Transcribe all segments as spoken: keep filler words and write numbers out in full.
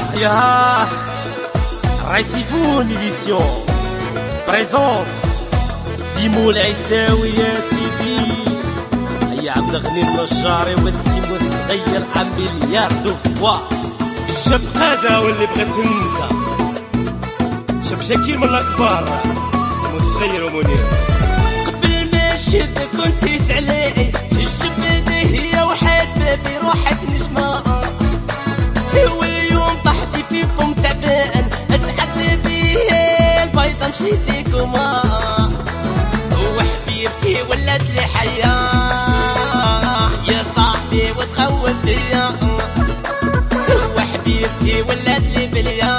يا ريسيفون إديسيون بريزونت سيمو العيساوي يا سيدي. هيا عبد الغني النجاري والسيمو الصغير عن مليار فوا. شاب قادة واللي بغيت انت شاب شكير من الكبار سيمو الصغير ومنير. قبل ما شد كنتي تعلي تجب هي وحاسبة في روحك نجمة، واليوم طحتي في فم تعبان اتعذبي البيضة مشيتي كوما، وحبيبتي ولات لي حياة يا صاحبي وتخوف فيا، وحبيبتي ولات لي بليا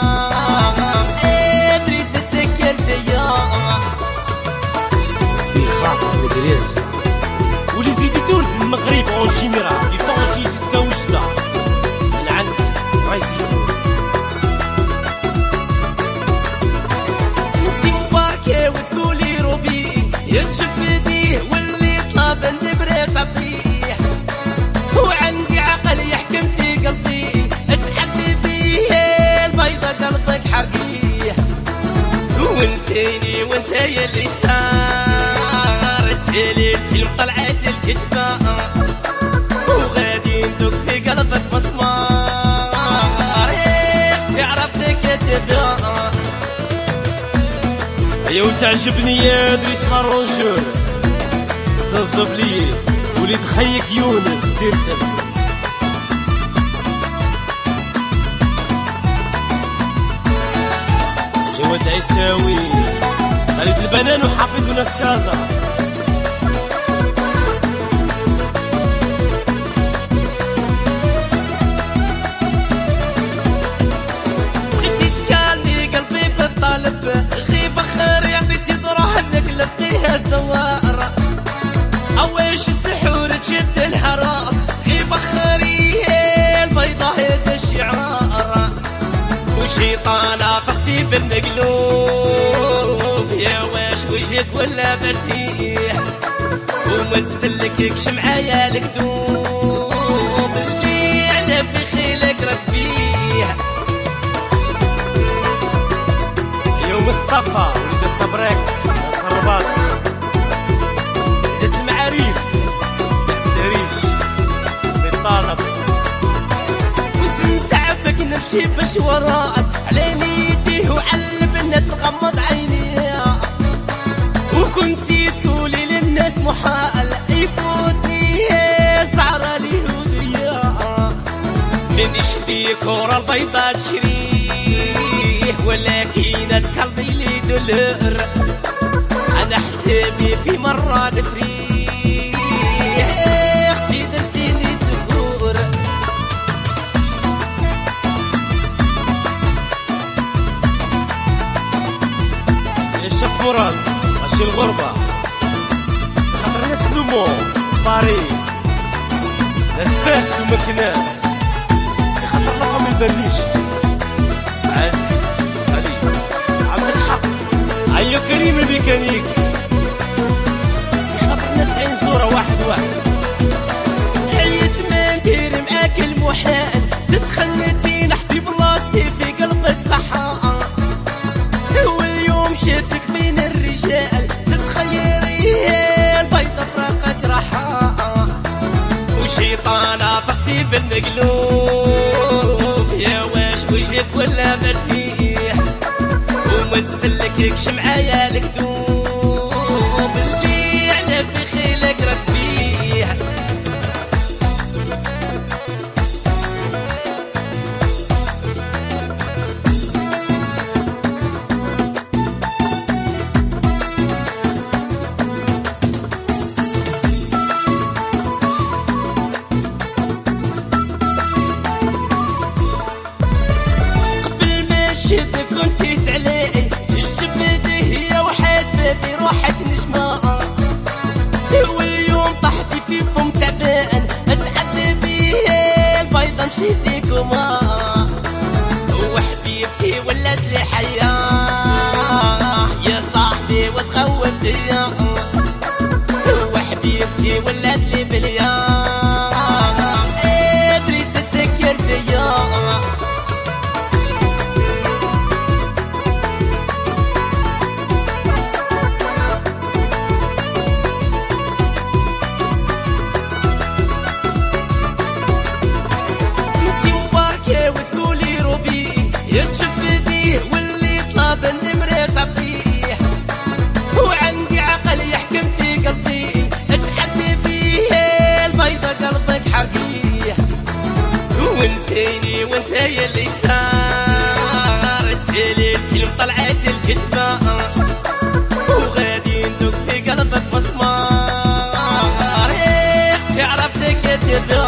ادريس تسكر فيا في خاطر الجريس ولي زيدي دول المغرب اون جينيرال دي طونجي جيسكا وجدة من عند ريسيفون. انتي مباركة وتقولي روبي يتجبديه واللي طلب النبرة تعطيه، وعندي عقل يحكم في قلبي اتحدي بيه البيضة قلبك حرقيه، ونسيني ونسي اللي صار تسالي الفيلم طلعت الكتبة، وغادي ندق في قلبك مسمار اختي عرفتك تبقى. هيا وتعجبني يا دريس مارونجور صنصب لي وليد خيك يونس تيرسلت. جواد عيساوي خالد البنان وحافظ وناس كازا. بغيتي تكالمي قلبي في الطلب غيب خير عطيتي ضراه نقلب فيها الدوار، اواش السحور تشد الحرام غيب خيري البيضة هيدا الشعار، وشيطانة فقتي بالمقلوب يا واش وجهك ولا برتيه، وما تسلككش معايا الكذوب اللي على في خيلك راه فيه. يا مصطفى وليد التبريكت صربات وليد المعاريف سمع بدريش بالطالب، كنت نسعفك نمشي باش وراك على نيتي وعلى البنات تغمض عيني، وكنتي تقولي للناس محال يفوتني سعرة اليهودية، من يشتي كورة البيضة تشريه ولكن تقلبي لي دولار، انا حسابي في مرة نفريه اختي درتيني سكور. يا شاب مراد ماشي الغربة خاطر ناس دومو باري ناس فاس ومكناس خاطر رقم يبانيش عزيز علي عبد الحق هيا كريم الميكانيك خاطر ناس عين زورة واحد واحد. حيت ما ندير معاك المحال تتخلتي نحبي بلاصتي في قلبك صحة، واليوم شاتك بين الرجال تتخيري البيضة فراقك راحة، وشيطانة فقتي بالمقلوب يا واش وجهك ولا برتيه، وما تسلككش معايا الكذوب اللي على في خيلك راك فيه. شد كنتي تعلي تجبدي هي وحاسبة في روحك نجمة، واليوم طحتي في فم تعبان اتعذبي البيضة مشيتي كوما، وحبيبتي ولات لي حياة يا صاحبي وتخوف فيا، وحبيبتي ولات لي بليا ادريس تسكر فيا. ونسيني ونسايا اللي صار، تسالي الفيلم طلعت الكتبة وغادي ندوق في قلبك مسمار. اختي عرفتك يا